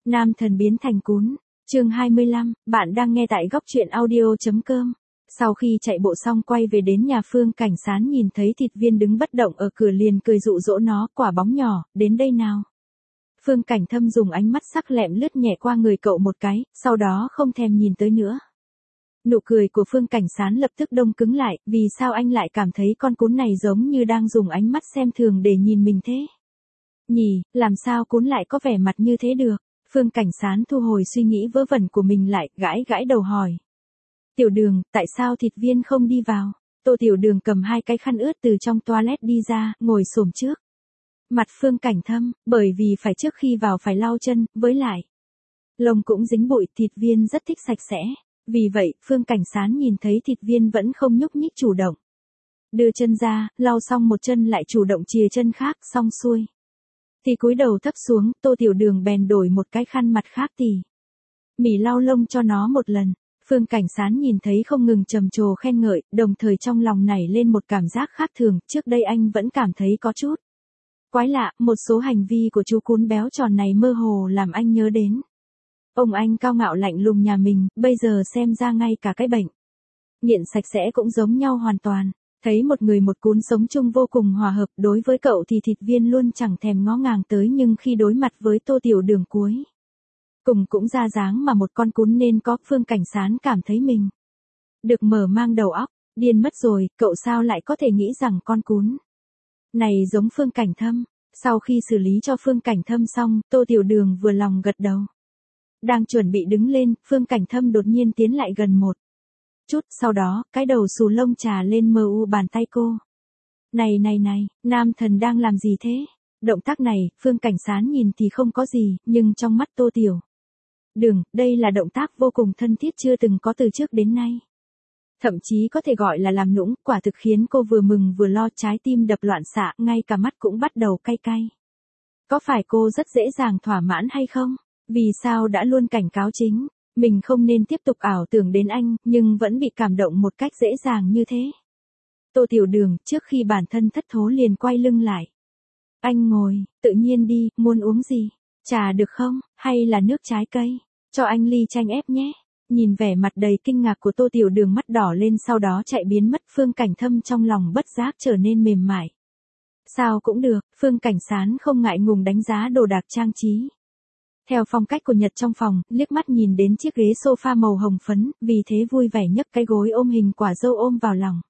Nam thần biến thành cún. Chương 25, bạn đang nghe tại góc truyện audio.com. Sau khi chạy bộ xong quay về đến nhà Phương Cảnh Sán nhìn thấy Thịt Viên đứng bất động ở cửa liền cười dụ dỗ nó, quả bóng nhỏ, đến đây nào. Phương Cảnh Thâm dùng ánh mắt sắc lẹm lướt nhẹ qua người cậu một cái, sau đó không thèm nhìn tới nữa. Nụ cười của Phương Cảnh Sán lập tức đông cứng lại, vì sao anh lại cảm thấy con cún này giống như đang dùng ánh mắt xem thường để nhìn mình thế? Nhỉ, làm sao cún lại có vẻ mặt như thế được? Phương Cảnh Sán thu hồi suy nghĩ vớ vẩn của mình lại, gãi gãi đầu hỏi. Tiểu Đường, tại sao Thịt Viên không đi vào? Tô Tiểu Đường cầm hai cái khăn ướt từ trong toilet đi ra, ngồi xổm trước mặt Phương Cảnh Thâm, bởi vì phải trước khi vào phải lau chân, với lại lông cũng dính bụi, Thịt Viên rất thích sạch sẽ. Vì vậy, Phương Cảnh Sán nhìn thấy Thịt Viên vẫn không nhúc nhích chủ động. Đưa chân ra, lau xong một chân lại chủ động chìa chân khác, xong xuôi. Thì cúi đầu thấp xuống, Tô Tiểu Đường bèn đổi một cái khăn mặt khác tỉ mỉ lau lông cho nó một lần. Phương Cảnh Sán nhìn thấy không ngừng trầm trồ khen ngợi, đồng thời trong lòng nảy lên một cảm giác khác thường, trước đây anh vẫn cảm thấy có chút quái lạ, một số hành vi của chú cún béo tròn này mơ hồ làm anh nhớ đến ông anh cao ngạo lạnh lùng nhà mình, bây giờ xem ra ngay cả cái bệnh nghiện sạch sẽ cũng giống nhau hoàn toàn. Thấy một người một cún sống chung vô cùng hòa hợp, đối với cậu thì Thịt Viên luôn chẳng thèm ngó ngàng tới, nhưng khi đối mặt với Tô Tiểu Đường cuối cùng cũng ra dáng mà một con cún nên có. Phương Cảnh Sán cảm thấy mình được mở mang đầu óc, điên mất rồi, cậu sao lại có thể nghĩ rằng con cún này giống Phương Cảnh Thâm. Sau khi xử lý cho Phương Cảnh Thâm xong, Tô Tiểu Đường vừa lòng gật đầu. Đang chuẩn bị đứng lên, Phương Cảnh Thâm đột nhiên tiến lại gần một chút, sau đó, cái đầu xù lông trà lên mờ u bàn tay cô. Này, nam thần đang làm gì thế? Động tác này, Phương Cảnh Sán nhìn thì không có gì, nhưng trong mắt Tô Tiểu Đường, đây là động tác vô cùng thân thiết chưa từng có từ trước đến nay. Thậm chí có thể gọi là làm nũng, quả thực khiến cô vừa mừng vừa lo, trái tim đập loạn xạ, ngay cả mắt cũng bắt đầu cay cay. Có phải cô rất dễ dàng thỏa mãn hay không? Vì sao đã luôn cảnh cáo chính mình không nên tiếp tục ảo tưởng đến anh, nhưng vẫn bị cảm động một cách dễ dàng như thế? Tô Tiểu Đường, trước khi bản thân thất thố liền quay lưng lại. Anh ngồi, tự nhiên đi, muốn uống gì? Trà được không, hay là nước trái cây? Cho anh ly chanh ép nhé. Nhìn vẻ mặt đầy kinh ngạc của Tô Tiểu Đường, mắt đỏ lên sau đó chạy biến mất, Phương Cảnh Thâm trong lòng bất giác trở nên mềm mại. Sao cũng được, Phương Cảnh Sán không ngại ngùng đánh giá đồ đạc trang trí theo phong cách của Nhật trong phòng, liếc mắt nhìn đến chiếc ghế sofa màu hồng phấn, vì thế vui vẻ nhấc cái gối ôm hình quả dâu ôm vào lòng.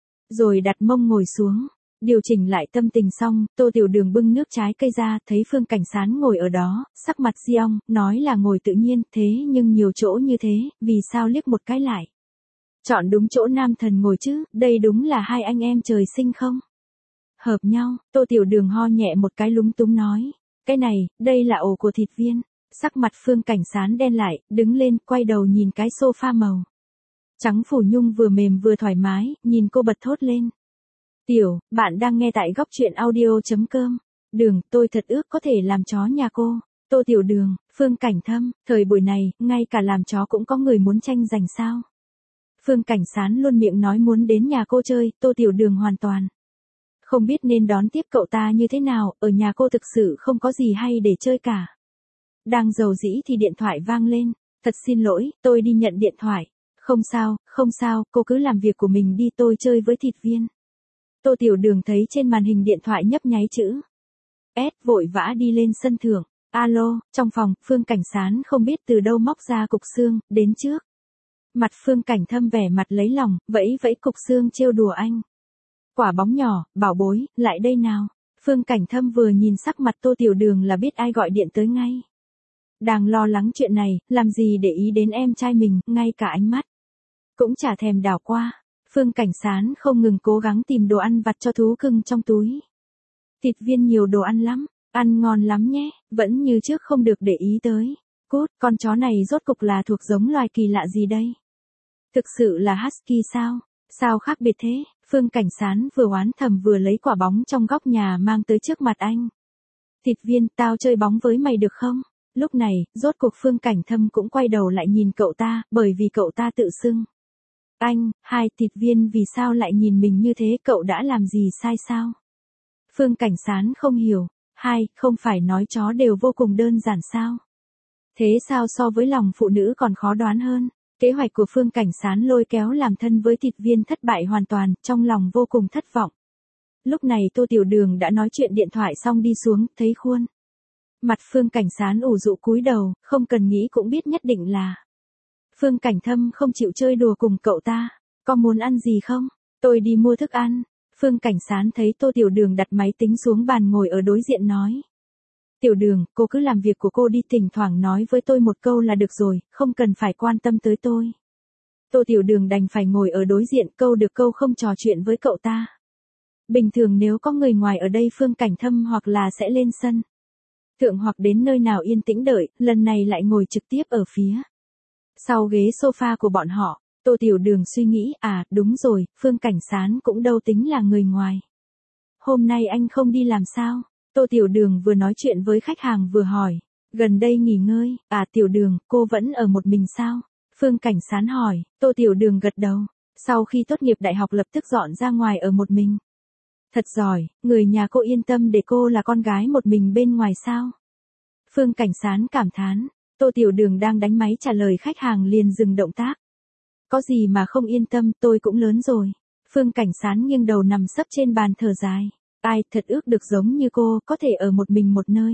Rồi đặt mông ngồi xuống. Điều chỉnh lại tâm tình xong, Tô Tiểu Đường bưng nước trái cây ra, thấy Phương Cảnh Sán ngồi ở đó, sắc mặt xiong, nói là ngồi tự nhiên, thế nhưng nhiều chỗ như thế, vì sao liếc một cái lại chọn đúng chỗ nam thần ngồi chứ, đây đúng là hai anh em trời sinh không hợp nhau. Tô Tiểu Đường ho nhẹ một cái lúng túng nói, cái này, đây là ổ của Thịt Viên. Sắc mặt Phương Cảnh Sán đen lại, đứng lên, quay đầu nhìn cái sofa màu trắng phủ nhung vừa mềm vừa thoải mái, nhìn cô bật thốt lên. Tiểu, bạn đang nghe tại góc truyện audio.com. Đường, tôi thật ước có thể làm chó nhà cô. Tô Tiểu Đường, Phương Cảnh Thâm, thời buổi này, ngay cả làm chó cũng có người muốn tranh giành sao? Phương Cảnh Sán luôn miệng nói muốn đến nhà cô chơi, Tô Tiểu Đường hoàn toàn không biết nên đón tiếp cậu ta như thế nào, ở nhà cô thực sự không có gì hay để chơi cả. Đang rầu rĩ thì điện thoại vang lên. Thật xin lỗi, tôi đi nhận điện thoại. Không sao, cô cứ làm việc của mình đi, tôi chơi với Thịt Viên. Tô Tiểu Đường thấy trên màn hình điện thoại nhấp nháy chữ S, vội vã đi lên sân thượng. Alo, trong phòng, Phương Cảnh Sán không biết từ đâu móc ra cục xương, đến trước mặt Phương Cảnh Thâm vẻ mặt lấy lòng, vẫy vẫy cục xương trêu đùa anh. Quả bóng nhỏ, bảo bối, lại đây nào. Phương Cảnh Thâm vừa nhìn sắc mặt Tô Tiểu Đường là biết ai gọi điện tới ngay. Đang lo lắng chuyện này, làm gì để ý đến em trai mình, ngay cả ánh mắt cũng chả thèm đảo qua. Phương Cảnh Sán không ngừng cố gắng tìm đồ ăn vặt cho thú cưng trong túi. Thịt Viên nhiều đồ ăn lắm, ăn ngon lắm nhé, vẫn như trước không được để ý tới. Cút, con chó này rốt cục là thuộc giống loài kỳ lạ gì đây? Thực sự là husky sao? Sao khác biệt thế? Phương Cảnh Sán vừa oán thầm vừa lấy quả bóng trong góc nhà mang tới trước mặt anh. Thịt Viên, tao chơi bóng với mày được không? Lúc này, rốt cuộc Phương Cảnh Thâm cũng quay đầu lại nhìn cậu ta, bởi vì cậu ta tự xưng anh. Thịt Viên vì sao lại nhìn mình như thế, cậu đã làm gì sai sao? Phương Cảnh Sán không hiểu. Không phải nói chó đều vô cùng đơn giản sao? Thế sao so với lòng phụ nữ còn khó đoán hơn? Kế hoạch của Phương Cảnh Sán lôi kéo làm thân với Thịt Viên thất bại hoàn toàn, trong lòng vô cùng thất vọng. Lúc này Tô Tiểu Đường đã nói chuyện điện thoại xong đi xuống, thấy khuôn mặt Phương Cảnh Sán ủ rũ cúi đầu, không cần nghĩ cũng biết nhất định là Phương Cảnh Thâm không chịu chơi đùa cùng cậu ta. Có muốn ăn gì không? Tôi đi mua thức ăn. Phương Cảnh Sán thấy Tô Tiểu Đường đặt máy tính xuống bàn ngồi ở đối diện nói. Tiểu Đường, cô cứ làm việc của cô đi, thỉnh thoảng nói với tôi một câu là được rồi, không cần phải quan tâm tới tôi. Tô Tiểu Đường đành phải ngồi ở đối diện, câu được câu không trò chuyện với cậu ta. Bình thường nếu có người ngoài ở đây Phương Cảnh Thâm hoặc là sẽ lên sân thượng hoặc đến nơi nào yên tĩnh đợi, lần này lại ngồi trực tiếp ở phía sau ghế sofa của bọn họ. Tô Tiểu Đường suy nghĩ, đúng rồi, Phương Cảnh Sán cũng đâu tính là người ngoài. Hôm nay anh không đi làm sao? Tô Tiểu Đường vừa nói chuyện với khách hàng vừa hỏi. Gần đây nghỉ ngơi, Tiểu Đường, cô vẫn ở một mình sao? Phương Cảnh Sán hỏi. Tô Tiểu Đường gật đầu. Sau khi tốt nghiệp đại học lập tức dọn ra ngoài ở một mình. Thật giỏi, người nhà cô yên tâm để cô là con gái một mình bên ngoài sao? Phương Cảnh Sán cảm thán. Tô Tiểu Đường đang đánh máy trả lời khách hàng liền dừng động tác. Có gì mà không yên tâm, tôi cũng lớn rồi. Phương Cảnh Sán nghiêng đầu nằm sấp trên bàn thở dài. Ai thật ước được giống như cô, có thể ở một mình một nơi.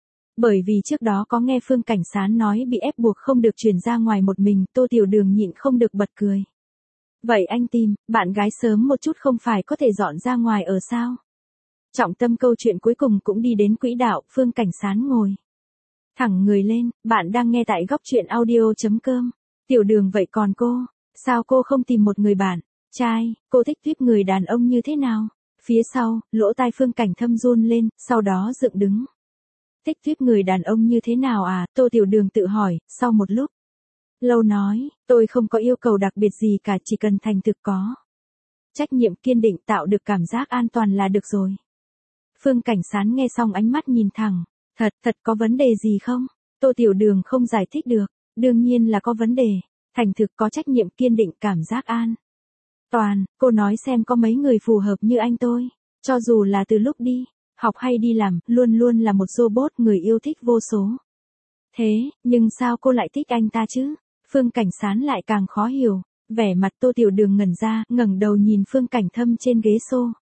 Bởi vì trước đó có nghe Phương Cảnh Sán nói bị ép buộc không được chuyển ra ngoài một mình, Tô Tiểu Đường nhịn không được bật cười. Vậy anh tìm, bạn gái sớm một chút không phải có thể dọn ra ngoài ở sao? Trọng tâm câu chuyện cuối cùng cũng đi đến quỹ đạo, Phương Cảnh Sán ngồi thẳng người lên, bạn đang nghe tại góc truyện audio.com. Tiểu Đường vậy còn cô, sao cô không tìm một người bạn trai, cô thích tiếp người đàn ông như thế nào? Phía sau, lỗ tai Phương Cảnh Thâm run lên, sau đó dựng đứng. Thích tiếp người đàn ông như thế nào Tô Tiểu Đường tự hỏi, sau một lúc lâu nói, tôi không có yêu cầu đặc biệt gì cả, chỉ cần thành thực có trách nhiệm, kiên định, tạo được cảm giác an toàn là được rồi. Phương Cảnh Sán nghe xong ánh mắt nhìn thẳng. Thật có vấn đề gì không? Tô Tiểu Đường không giải thích được. Đương nhiên là có vấn đề. Thành thực, có trách nhiệm, kiên định, cảm giác an toàn. Cô nói xem có mấy người phù hợp như anh tôi. Cho dù là từ lúc đi học hay đi làm, luôn luôn là một robot người yêu thích vô số. Thế, nhưng sao cô lại thích anh ta chứ? Phương Cảnh Sán lại càng khó hiểu. Vẻ mặt Tô Tiểu Đường ngẩn ra, ngẩng đầu nhìn Phương Cảnh Thâm trên ghế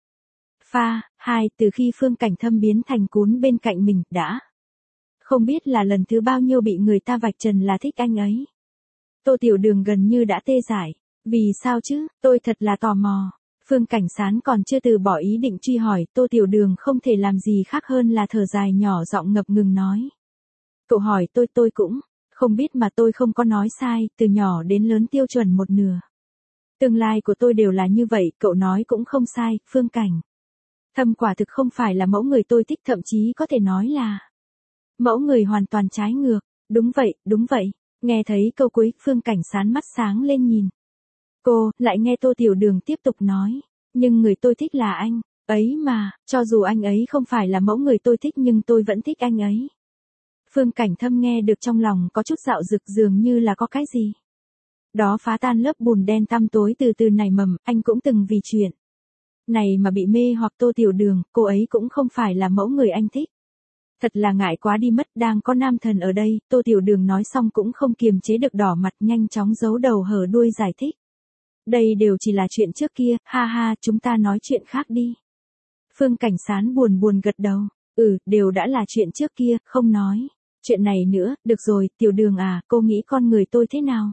sofa. Từ khi Phương Cảnh Thâm biến thành cún bên cạnh mình, đã không biết là lần thứ bao nhiêu bị người ta vạch trần là thích anh ấy. Tô Tiểu Đường gần như đã tê dại. Vì sao chứ, tôi thật là tò mò. Phương Cảnh Sán còn chưa từ bỏ ý định truy hỏi, Tô Tiểu Đường không thể làm gì khác hơn là thở dài nhỏ giọng ngập ngừng nói. Cậu hỏi tôi cũng không biết mà tôi không có nói sai, từ nhỏ đến lớn tiêu chuẩn một nửa. Tương lai của tôi đều là như vậy, cậu nói cũng không sai, Phương Cảnh Thâm quả thực không phải là mẫu người tôi thích, thậm chí có thể nói là mẫu người hoàn toàn trái ngược. Đúng vậy. Nghe thấy câu cuối, Phương Cảnh Sán mắt sáng lên nhìn cô, lại nghe Tô Tiểu Đường tiếp tục nói. Nhưng người tôi thích là anh ấy mà, cho dù anh ấy không phải là mẫu người tôi thích nhưng tôi vẫn thích anh ấy. Phương Cảnh Thâm nghe được trong lòng có chút dạo dực, dường như là có cái gì đó phá tan lớp bùn đen tăm tối từ từ nảy mầm. Anh cũng từng vì chuyện này mà bị mê hoặc. Tô Tiểu Đường, cô ấy cũng không phải là mẫu người anh thích. Thật là ngại quá đi mất, đang có nam thần ở đây. Tô Tiểu Đường nói xong cũng không kiềm chế được đỏ mặt, nhanh chóng giấu đầu hở đuôi giải thích. Đây đều chỉ là chuyện trước kia, chúng ta nói chuyện khác đi. Phương Cảnh Sán buồn gật đầu. Đều đã là chuyện trước kia, không nói chuyện này nữa. Được rồi, Tiểu Đường cô nghĩ con người tôi thế nào?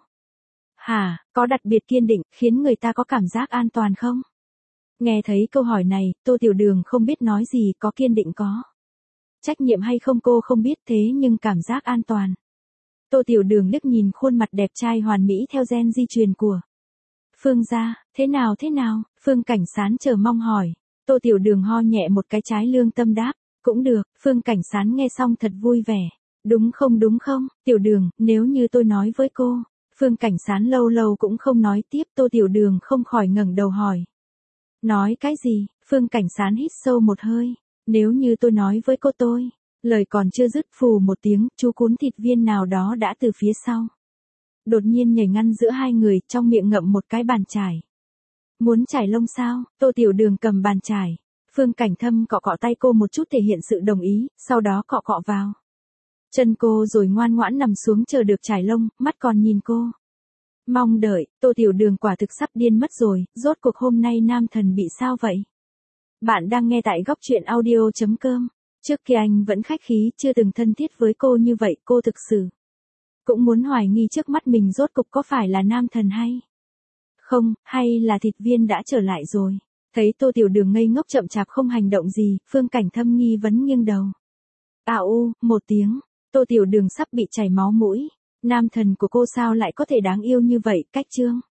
Có đặc biệt kiên định, khiến người ta có cảm giác an toàn không? Nghe thấy câu hỏi này, Tô Tiểu Đường không biết nói gì. Có kiên định, có trách nhiệm hay không cô không biết, thế nhưng cảm giác an toàn. Tô Tiểu Đường liếc nhìn khuôn mặt đẹp trai hoàn mỹ theo gen di truyền của Phương gia. Thế nào? Phương Cảnh Sán chờ mong hỏi. Tô Tiểu Đường ho nhẹ một cái, trái lương tâm đáp. Cũng được. Phương Cảnh Sán nghe xong thật vui vẻ. Đúng không? Tiểu Đường, nếu như tôi nói với cô. Phương Cảnh Sán lâu lâu cũng không nói tiếp. Tô Tiểu Đường không khỏi ngẩng đầu hỏi. Nói cái gì? Phương Cảnh Sán hít sâu một hơi. Nếu như tôi nói với cô tôi. Lời còn chưa dứt, phù một tiếng, chú cún Thịt Viên nào đó đã từ phía sau đột nhiên nhảy ngăn giữa hai người, trong miệng ngậm một cái bàn chải. Muốn chải lông sao? Tô Tiểu Đường cầm bàn chải. Phương Cảnh Thâm cọ tay cô một chút thể hiện sự đồng ý, sau đó cọ vào chân cô rồi ngoan ngoãn nằm xuống chờ được trải lông, mắt còn nhìn cô. Mong đợi, Tô Tiểu Đường quả thực sắp điên mất rồi, rốt cuộc hôm nay nam thần bị sao vậy? Bạn đang nghe tại góc truyện audio.com. Trước kia anh vẫn khách khí, chưa từng thân thiết với cô như vậy, cô thực sự cũng muốn hoài nghi trước mắt mình rốt cục có phải là nam thần hay không, hay là Thịt Viên đã trở lại rồi. Thấy Tô Tiểu Đường ngây ngốc chậm chạp không hành động gì, Phương Cảnh Thâm nghi vấn nghiêng đầu. Một tiếng, Tô Tiểu Đường sắp bị chảy máu mũi. Nam thần của cô sao lại có thể đáng yêu như vậy, cách trương.